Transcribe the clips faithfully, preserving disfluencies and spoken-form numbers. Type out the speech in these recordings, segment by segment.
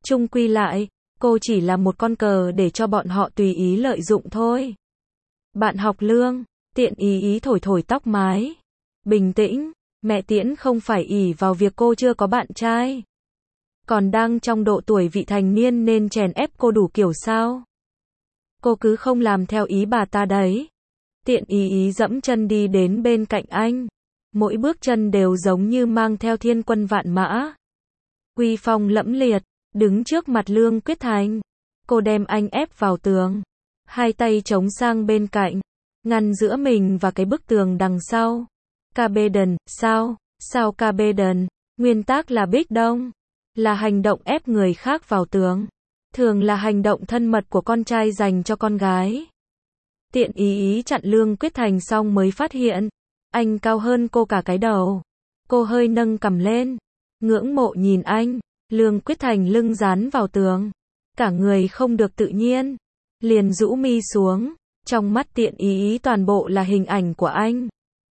Chung quy lại, cô chỉ là một con cờ để cho bọn họ tùy ý lợi dụng thôi. Bạn học Lương, Tiện ý ý thổi thổi tóc mái. Bình tĩnh, mẹ Tiễn không phải ỷ vào việc cô chưa có bạn trai. Còn đang trong độ tuổi vị thành niên nên chèn ép cô đủ kiểu sao. Cô cứ không làm theo ý bà ta đấy. Tiện ý ý dẫm chân đi đến bên cạnh anh. Mỗi bước chân đều giống như mang theo thiên quân vạn mã. Uy phong lẫm liệt, đứng trước mặt Lương Quyết Thành. Cô đem anh ép vào tường. Hai tay chống sang bên cạnh, ngăn giữa mình và cái bức tường đằng sau. Cabeden, sao? Sao Cabeden? Nguyên tắc là Bích Đông. Là hành động ép người khác vào tường. Thường là hành động thân mật của con trai dành cho con gái. Tiện ý ý chặn Lương Quyết Thành xong mới phát hiện, anh cao hơn cô cả cái đầu. Cô hơi nâng cằm lên, ngưỡng mộ nhìn anh. Lương Quyết Thành lưng dán vào tường, cả người không được tự nhiên, liền rũ mi xuống. Trong mắt tiện ý ý toàn bộ là hình ảnh của anh.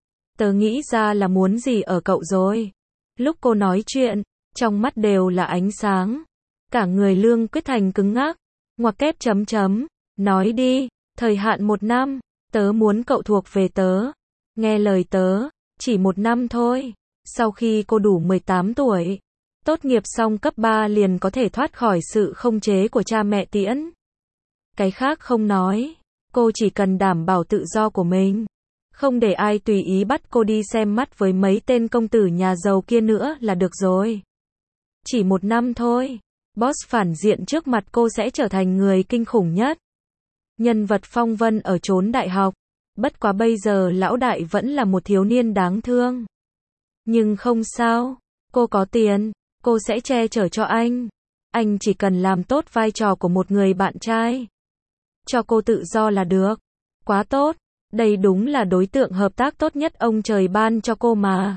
Tớ nghĩ ra là muốn gì ở cậu rồi. Lúc cô nói chuyện, trong mắt đều là ánh sáng. Cả người Lương Quyết Thành cứng ngắc, ngoặc kép chấm chấm, nói đi, thời hạn một năm, tớ muốn cậu thuộc về tớ. Nghe lời tớ, chỉ một năm thôi. Sau khi cô đủ mười tám tuổi, tốt nghiệp xong cấp ba liền có thể thoát khỏi sự khống chế của cha mẹ Tiễn. Cái khác không nói, cô chỉ cần đảm bảo tự do của mình. Không để ai tùy ý bắt cô đi xem mắt với mấy tên công tử nhà giàu kia nữa là được rồi. Chỉ một năm thôi, boss phản diện trước mặt cô sẽ trở thành người kinh khủng nhất. Nhân vật phong vân ở chốn đại học. Bất quá bây giờ lão đại vẫn là một thiếu niên đáng thương. Nhưng không sao, cô có tiền, cô sẽ che chở cho anh. Anh chỉ cần làm tốt vai trò của một người bạn trai. Cho cô tự do là được. Quá tốt, đây đúng là đối tượng hợp tác tốt nhất ông trời ban cho cô mà.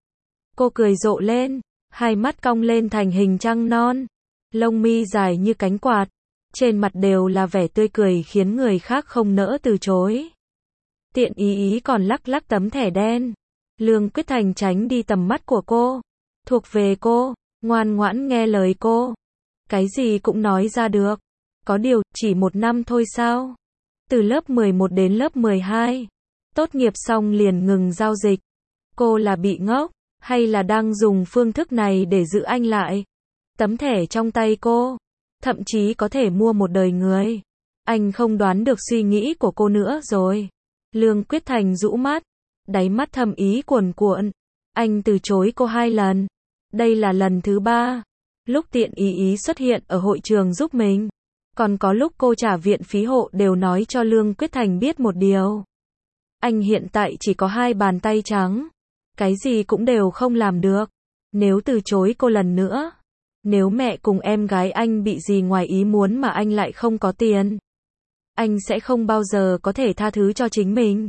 Cô cười rộ lên, hai mắt cong lên thành hình trăng non. Lông mi dài như cánh quạt. Trên mặt đều là vẻ tươi cười khiến người khác không nỡ từ chối. Tiện ý ý còn lắc lắc tấm thẻ đen. Lương Quyết Thành tránh đi tầm mắt của cô. Thuộc về cô, ngoan ngoãn nghe lời cô. Cái gì cũng nói ra được. Có điều, chỉ một năm thôi sao? Từ lớp mười một đến lớp mười hai. Tốt nghiệp xong liền ngừng giao dịch. Cô là bị ngốc, hay là đang dùng phương thức này để giữ anh lại? Tấm thẻ trong tay cô, thậm chí có thể mua một đời người. Anh không đoán được suy nghĩ của cô nữa rồi. Lương Quyết Thành rũ mắt, đáy mắt thầm ý cuồn cuộn. Anh từ chối cô hai lần. Đây là lần thứ ba. Lúc tiện ý ý xuất hiện ở hội trường giúp mình. Còn có lúc cô trả viện phí hộ đều nói cho Lương Quyết Thành biết một điều. Anh hiện tại chỉ có hai bàn tay trắng. Cái gì cũng đều không làm được. Nếu từ chối cô lần nữa. Nếu mẹ cùng em gái anh bị gì ngoài ý muốn mà anh lại không có tiền. Anh sẽ không bao giờ có thể tha thứ cho chính mình.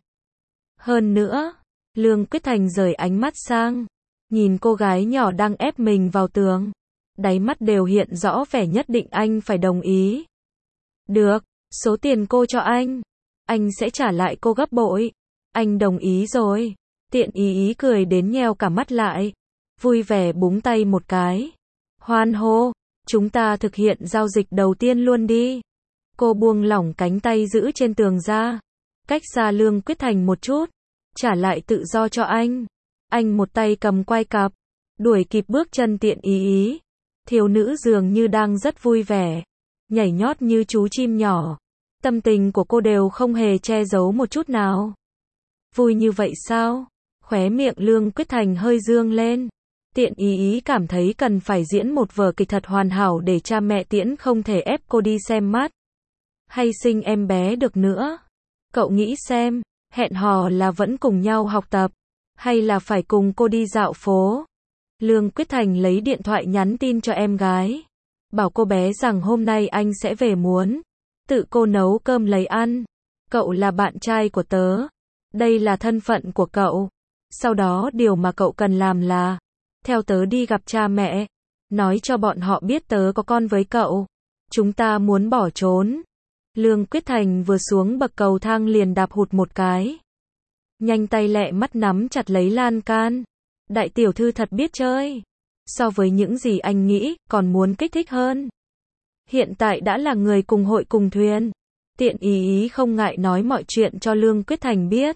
Hơn nữa, Lương Quyết Thành rời ánh mắt sang. Nhìn cô gái nhỏ đang ép mình vào tường. Đáy mắt đều hiện rõ vẻ nhất định anh phải đồng ý. Được, số tiền cô cho anh, anh sẽ trả lại cô gấp bội. Anh đồng ý rồi. Tiện ý ý cười đến nheo cả mắt lại. Vui vẻ búng tay một cái. Hoan hô, chúng ta thực hiện giao dịch đầu tiên luôn đi. Cô buông lỏng cánh tay giữ trên tường ra. Cách xa Lương Quyết Thành một chút. Trả lại tự do cho anh. Anh một tay cầm quai cặp. Đuổi kịp bước chân tiện ý ý. Thiếu nữ dường như đang rất vui vẻ. Nhảy nhót như chú chim nhỏ. Tâm tình của cô đều không hề che giấu một chút nào. Vui như vậy sao? Khóe miệng Lương Quyết Thành hơi dương lên. Tiện ý ý cảm thấy cần phải diễn một vở kịch thật hoàn hảo để cha mẹ Tiễn không thể ép cô đi xem mắt. Hay sinh em bé được nữa. Cậu nghĩ xem, hẹn hò là vẫn cùng nhau học tập, hay là phải cùng cô đi dạo phố? Lương Quyết Thành lấy điện thoại nhắn tin cho em gái. Bảo cô bé rằng hôm nay anh sẽ về muốn. Tự cô nấu cơm lấy ăn. Cậu là bạn trai của tớ. Đây là thân phận của cậu. Sau đó điều mà cậu cần làm là theo tớ đi gặp cha mẹ. Nói cho bọn họ biết tớ có con với cậu. Chúng ta muốn bỏ trốn. Lương Quyết Thành vừa xuống bậc cầu thang liền đạp hụt một cái. Nhanh tay lẹ mắt nắm chặt lấy lan can. Đại tiểu thư thật biết chơi. So với những gì anh nghĩ, còn muốn kích thích hơn. hiện tại đã là người cùng hội cùng thuyền. Tiện ý ý không ngại nói mọi chuyện cho Lương Quyết Thành biết.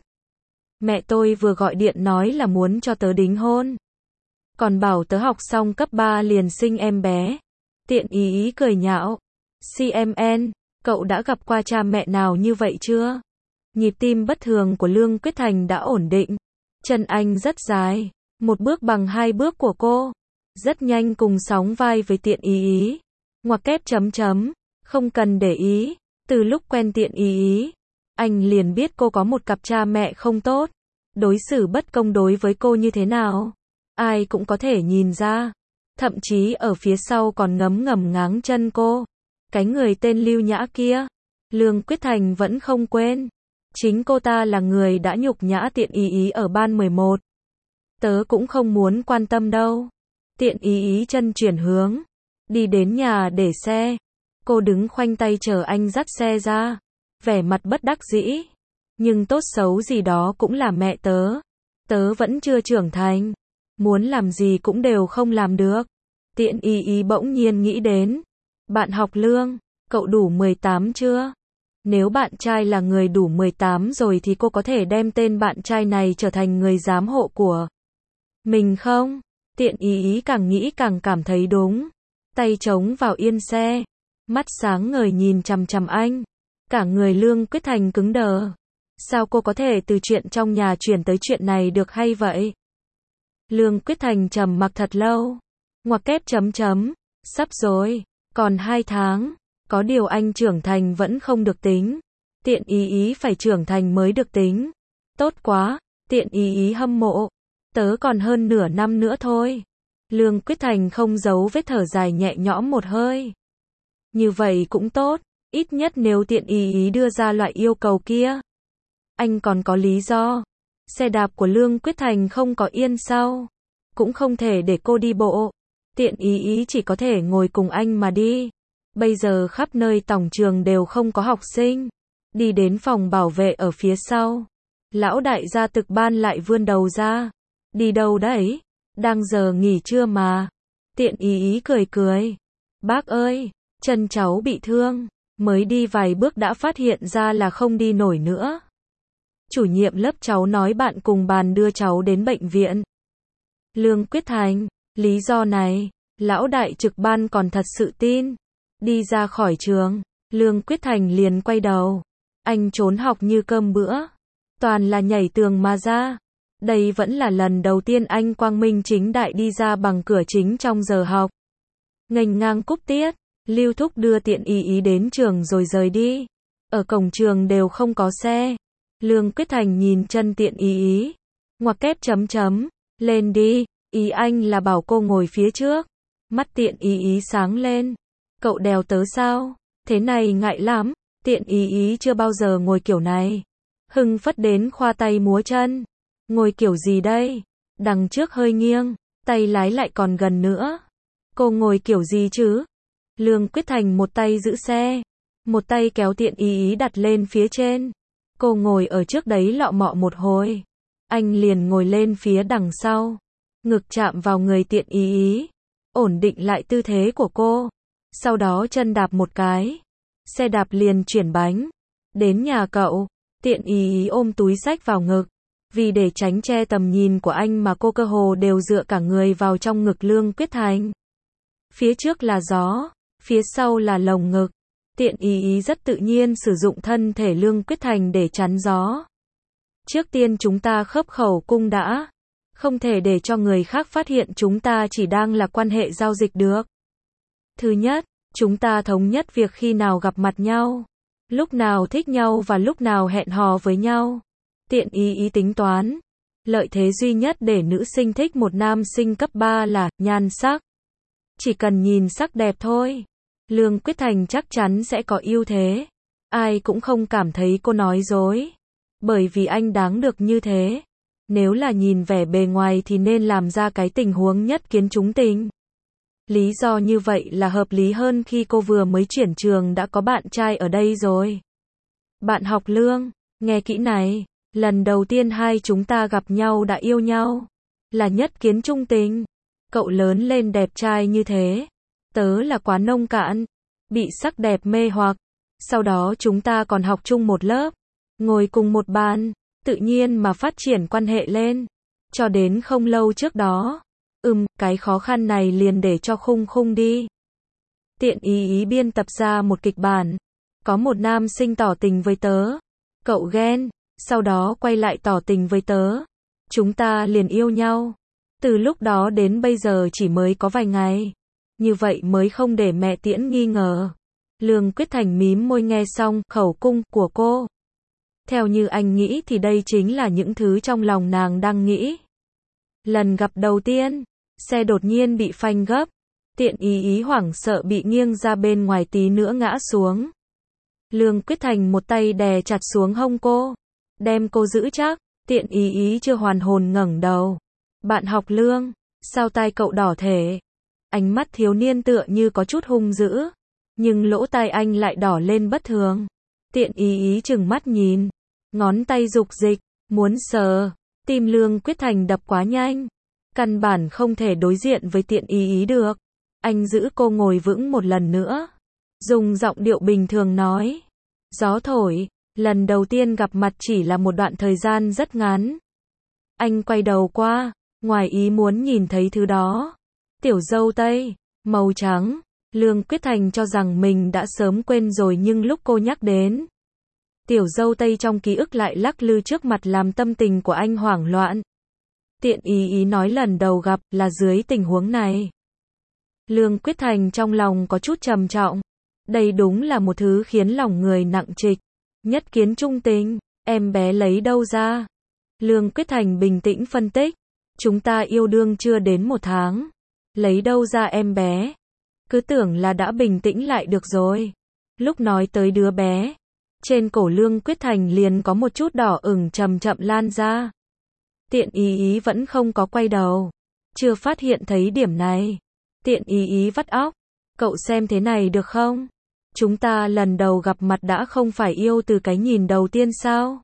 Mẹ tôi vừa gọi điện nói là muốn cho tớ đính hôn. Còn bảo tớ học xong cấp ba liền sinh em bé. Tiện ý ý cười nhạo. xê em en, cậu đã gặp qua cha mẹ nào như vậy chưa? Nhịp tim bất thường của Lương Quyết Thành đã ổn định. Chân anh rất dài, một bước bằng hai bước của cô. Rất nhanh cùng sóng vai với tiện ý ý. Ngoặc kép chấm chấm, không cần để ý. Từ lúc quen tiện ý ý, anh liền biết cô có một cặp cha mẹ không tốt. Đối xử bất công đối với cô như thế nào. Ai cũng có thể nhìn ra. Thậm chí ở phía sau còn ngấm ngầm ngáng chân cô. Cái người tên Lưu Nhã kia. Lương Quyết Thành vẫn không quên. Chính cô ta là người đã nhục nhã tiện ý ý ở ban mười một. Tớ cũng không muốn quan tâm đâu. Tiện ý ý chân chuyển hướng. Đi đến nhà để xe. Cô đứng khoanh tay chờ anh dắt xe ra. Vẻ mặt bất đắc dĩ. Nhưng tốt xấu gì đó cũng là mẹ tớ. Tớ vẫn chưa trưởng thành. Muốn làm gì cũng đều không làm được. Tiện ý ý bỗng nhiên nghĩ đến. Bạn học Lương, cậu đủ mười tám chưa? Nếu bạn trai là người đủ mười tám rồi thì cô có thể đem tên bạn trai này trở thành người giám hộ của mình không? Tiện ý ý càng nghĩ càng cảm thấy đúng. Tay chống vào yên xe. Mắt sáng ngời nhìn chằm chằm anh. Cả người Lương Quyết Thành cứng đờ. Sao cô có thể từ chuyện trong nhà chuyển tới chuyện này được hay vậy? Lương Quyết Thành trầm mặc thật lâu. Ngoặc kép chấm chấm. Sắp rồi. Còn hai tháng. Có điều anh trưởng thành vẫn không được tính. Tiện ý ý phải trưởng thành mới được tính. Tốt quá. Tiện ý ý hâm mộ. Tớ còn hơn nửa năm nữa thôi. Lương Quyết Thành không giấu vết thở dài nhẹ nhõm một hơi. Như vậy cũng tốt. Ít nhất nếu tiện ý ý đưa ra loại yêu cầu kia. Anh còn có lý do. Xe đạp của Lương Quyết Thành không có yên sau. Cũng không thể để cô đi bộ. Tiện ý ý chỉ có thể ngồi cùng anh mà đi. Bây giờ khắp nơi tổng trường đều không có học sinh. Đi đến phòng bảo vệ ở phía sau. Lão đại gia Thực Ban lại vươn đầu ra. Đi đâu đấy? Đang giờ nghỉ trưa mà. Tiện ý ý cười cười. Bác ơi, chân cháu bị thương. Mới đi vài bước đã phát hiện ra là không đi nổi nữa. Chủ nhiệm lớp cháu nói bạn cùng bàn đưa cháu đến bệnh viện. Lương Quyết Thành, lý do này, lão đại trực ban còn thật sự tin. Đi ra khỏi trường, Lương Quyết Thành liền quay đầu. Anh trốn học như cơm bữa. Toàn là nhảy tường mà ra. Đây vẫn là lần đầu tiên anh quang minh chính đại đi ra bằng cửa chính trong giờ học. Nghênh ngang cúp tiết, Lưu Thúc đưa tiện ý ý đến trường rồi rời đi. Ở cổng trường đều không có xe. Lương Quyết Thành nhìn chân tiện ý ý. Ngoặc kép chấm chấm. Lên đi. Ý anh là bảo cô ngồi phía trước. Mắt tiện ý ý sáng lên. Cậu đèo tớ sao? Thế này ngại lắm. Tiện ý ý chưa bao giờ ngồi kiểu này. Hưng phất đến khoa tay múa chân. Ngồi kiểu gì đây? Đằng trước hơi nghiêng. Tay lái lại còn gần nữa. Cô ngồi kiểu gì chứ? Lương Quyết Thành một tay giữ xe. Một tay kéo tiện ý ý đặt lên phía trên. Cô ngồi ở trước đấy lọ mọ một hồi. Anh liền ngồi lên phía đằng sau. Ngực chạm vào người tiện ý ý. Ổn định lại tư thế của cô. Sau đó chân đạp một cái. Xe đạp liền chuyển bánh. Đến nhà cậu. Tiện ý ý ôm túi xách vào ngực. Vì để tránh che tầm nhìn của anh mà cô cơ hồ đều dựa cả người vào trong ngực Lương Quyết Thành. Phía trước là gió. Phía sau là lồng ngực. Tiện ý ý rất tự nhiên sử dụng thân thể Lương Quyết Thành để chắn gió. Trước tiên chúng ta khớp khẩu cung đã. Không thể để cho người khác phát hiện chúng ta chỉ đang là quan hệ giao dịch được. Thứ nhất, chúng ta thống nhất việc khi nào gặp mặt nhau. Lúc nào thích nhau và lúc nào hẹn hò với nhau. Tiện ý ý tính toán. Lợi thế duy nhất để nữ sinh thích một nam sinh cấp ba là nhan sắc. Chỉ cần nhìn sắc đẹp thôi. Lương Quyết Thành chắc chắn sẽ có ưu thế. Ai cũng không cảm thấy cô nói dối. Bởi vì anh đáng được như thế. Nếu là nhìn vẻ bề ngoài thì nên làm ra cái tình huống nhất kiến chúng tình. Lý do như vậy là hợp lý hơn khi cô vừa mới chuyển trường đã có bạn trai ở đây rồi. Bạn học Lương, nghe kỹ này. Lần đầu tiên hai chúng ta gặp nhau đã yêu nhau. Là nhất kiến trung tình. Cậu lớn lên đẹp trai như thế. Tớ là quá nông cạn. bị sắc đẹp mê hoặc. Sau đó chúng ta còn học chung một lớp, ngồi cùng một bàn, tự nhiên mà phát triển quan hệ lên. Cho đến không lâu trước đó, ừm, cái khó khăn này liền để cho Khung Khung đi. Tiện ý ý biên tập ra một kịch bản. Có một nam sinh tỏ tình với tớ. Cậu ghen, sau đó quay lại tỏ tình với tớ. Chúng ta liền yêu nhau. Từ lúc đó đến bây giờ chỉ mới có vài ngày. Như vậy mới không để mẹ Tiễn nghi ngờ. Lương Quyết Thành mím môi nghe xong khẩu cung của cô. Theo như anh nghĩ thì đây chính là những thứ trong lòng nàng đang nghĩ. Lần gặp đầu tiên, xe đột nhiên bị phanh gấp. Tiện ý ý hoảng sợ bị nghiêng ra bên ngoài tí nữa ngã xuống. Lương Quyết Thành một tay đè chặt xuống hông cô, đem cô giữ chắc. Tiện ý ý chưa hoàn hồn ngẩng đầu. Bạn học Lương, sao tai cậu đỏ thế? Ánh mắt thiếu niên tựa như có chút hung dữ, nhưng lỗ tai anh lại đỏ lên bất thường. Tiện ý ý chừng mắt nhìn, ngón tay dục dịch, muốn sờ. Tim Lương Quyết Thành đập quá nhanh, căn bản không thể đối diện với tiện ý ý được. Anh giữ cô ngồi vững một lần nữa, dùng giọng điệu bình thường nói. Gió thổi, lần đầu tiên gặp mặt chỉ là một đoạn thời gian rất ngắn. Anh quay đầu qua, ngoài ý muốn nhìn thấy thứ đó. Tiểu dâu tây, màu trắng. Lương Quyết Thành cho rằng mình đã sớm quên rồi nhưng lúc cô nhắc đến tiểu dâu tây trong ký ức lại lắc lư trước mặt làm tâm tình của anh hoảng loạn. Tiện ý ý nói lần đầu gặp là dưới tình huống này. Lương Quyết Thành trong lòng có chút trầm trọng. Đây đúng là một thứ khiến lòng người nặng trịch. Nhất kiến trung tình, em bé lấy đâu ra? Lương Quyết Thành bình tĩnh phân tích. Chúng ta yêu đương chưa đến một tháng. Lấy đâu ra em bé? Cứ tưởng là đã bình tĩnh lại được rồi. Lúc nói tới đứa bé, trên cổ Lương Quyết Thành liền có một chút đỏ ửng chậm chậm lan ra. Tiện ý ý vẫn không có quay đầu. Chưa phát hiện thấy điểm này. Tiện ý ý vắt óc. Cậu xem thế này được không? Chúng ta lần đầu gặp mặt đã không phải yêu từ cái nhìn đầu tiên sao?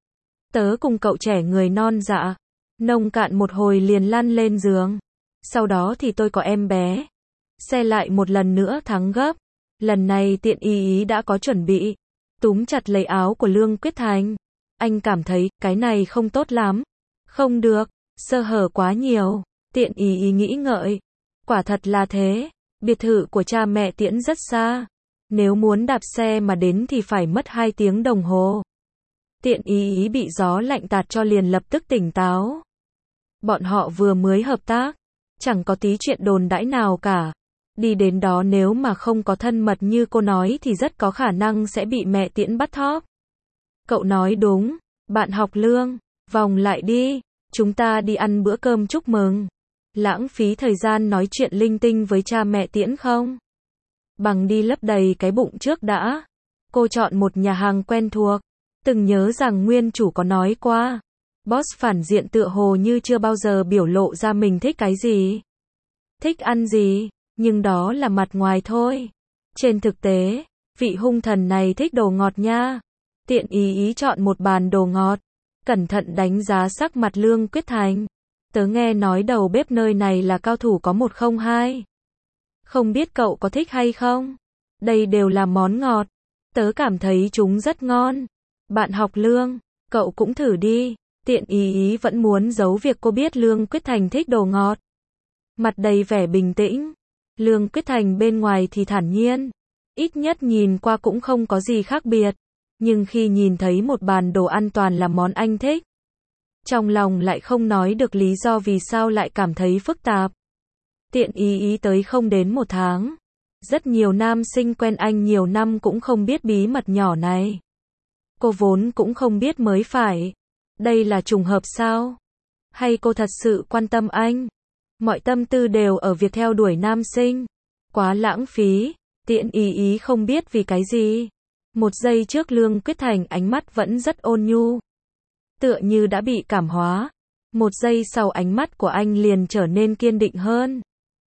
Tớ cùng cậu trẻ người non dạ, nông cạn một hồi liền lăn lên giường. Sau đó thì tôi có em bé. Xe lại một lần nữa thắng gấp. Lần này tiện ý ý đã có chuẩn bị. Túm chặt lấy áo của Lương Quyết Thành. Anh cảm thấy, cái này không tốt lắm. Không được, sơ hở quá nhiều. Tiện ý ý nghĩ ngợi. Quả thật là thế. Biệt thự của cha mẹ Tiễn rất xa. Nếu muốn đạp xe mà đến thì phải mất hai tiếng đồng hồ. Tiện ý ý bị gió lạnh tạt cho liền lập tức tỉnh táo. Bọn họ vừa mới hợp tác. Chẳng có tí chuyện đồn đãi nào cả. Đi đến đó nếu mà không có thân mật như cô nói thì rất có khả năng sẽ bị mẹ Tiễn bắt thóp. Cậu nói đúng. Bạn học Lương, vòng lại đi. Chúng ta đi ăn bữa cơm chúc mừng. Lãng phí thời gian nói chuyện linh tinh với cha mẹ Tiễn không? Bằng đi lấp đầy cái bụng trước đã. Cô chọn một nhà hàng quen thuộc. Từng nhớ rằng nguyên chủ có nói qua. Boss phản diện tựa hồ như chưa bao giờ biểu lộ ra mình thích cái gì. Thích ăn gì, nhưng đó là mặt ngoài thôi. Trên thực tế, vị hung thần này thích đồ ngọt nha. Tiện ý ý chọn một bàn đồ ngọt. Cẩn thận đánh giá sắc mặt Lương Quyết Thành. Tớ nghe nói đầu bếp nơi này là cao thủ có một không hai. Không biết cậu có thích hay không? Đây đều là món ngọt. Tớ cảm thấy chúng rất ngon. Bạn học Lương, cậu cũng thử đi. Tiện ý ý vẫn muốn giấu việc cô biết Lương Quyết Thành thích đồ ngọt. Mặt đầy vẻ bình tĩnh. Lương Quyết Thành bên ngoài thì thản nhiên. Ít nhất nhìn qua cũng không có gì khác biệt. Nhưng khi nhìn thấy một bàn đồ ăn toàn là món anh thích, trong lòng lại không nói được lý do vì sao lại cảm thấy phức tạp. Tiện ý ý tới không đến một tháng. Rất nhiều nam sinh quen anh nhiều năm cũng không biết bí mật nhỏ này. Cô vốn cũng không biết mới phải. Đây là trùng hợp sao? Hay cô thật sự quan tâm anh? Mọi tâm tư đều ở việc theo đuổi nam sinh. Quá lãng phí. Tiện ý ý không biết vì cái gì. Một giây trước Lương Quyết Thành ánh mắt vẫn rất ôn nhu. Tựa như đã bị cảm hóa. Một giây sau ánh mắt của anh liền trở nên kiên định hơn.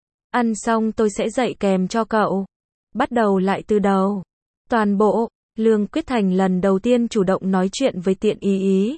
Ăn xong tôi sẽ dạy kèm cho cậu. Bắt đầu lại từ đầu. Toàn bộ, Lương Quyết Thành lần đầu tiên chủ động nói chuyện với tiện ý ý.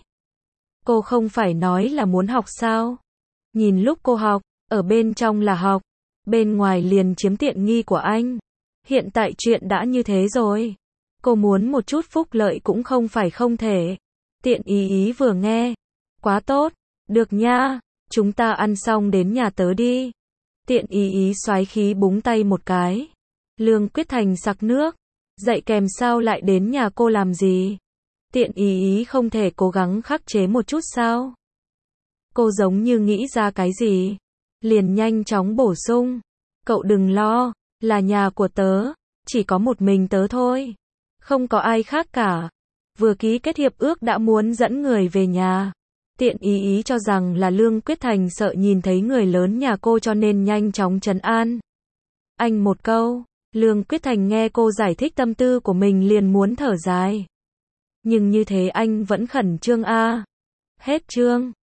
Cô không phải nói là muốn học sao? Nhìn lúc cô học, ở bên trong là học, bên ngoài liền chiếm tiện nghi của anh. Hiện tại chuyện đã như thế rồi. Cô muốn một chút phúc lợi cũng không phải không thể. Tiện ý ý vừa nghe. Quá tốt. Được nha. Chúng ta ăn xong đến nhà tớ đi. Tiện ý ý xoái khí búng tay một cái. Lương Quyết Thành sặc nước. Dạy kèm sao lại đến nhà cô làm gì? Tiện ý ý không thể cố gắng khắc chế một chút sao? Cô giống như nghĩ ra cái gì. Liền nhanh chóng bổ sung. Cậu đừng lo, là nhà của tớ. Chỉ có một mình tớ thôi. Không có ai khác cả. Vừa ký kết hiệp ước đã muốn dẫn người về nhà. Tiện ý ý cho rằng là Lương Quyết Thành sợ nhìn thấy người lớn nhà cô cho nên nhanh chóng trấn an. Anh một câu. Lương Quyết Thành nghe cô giải thích tâm tư của mình liền muốn thở dài. Nhưng như thế anh vẫn khẩn trương a. Hết chương.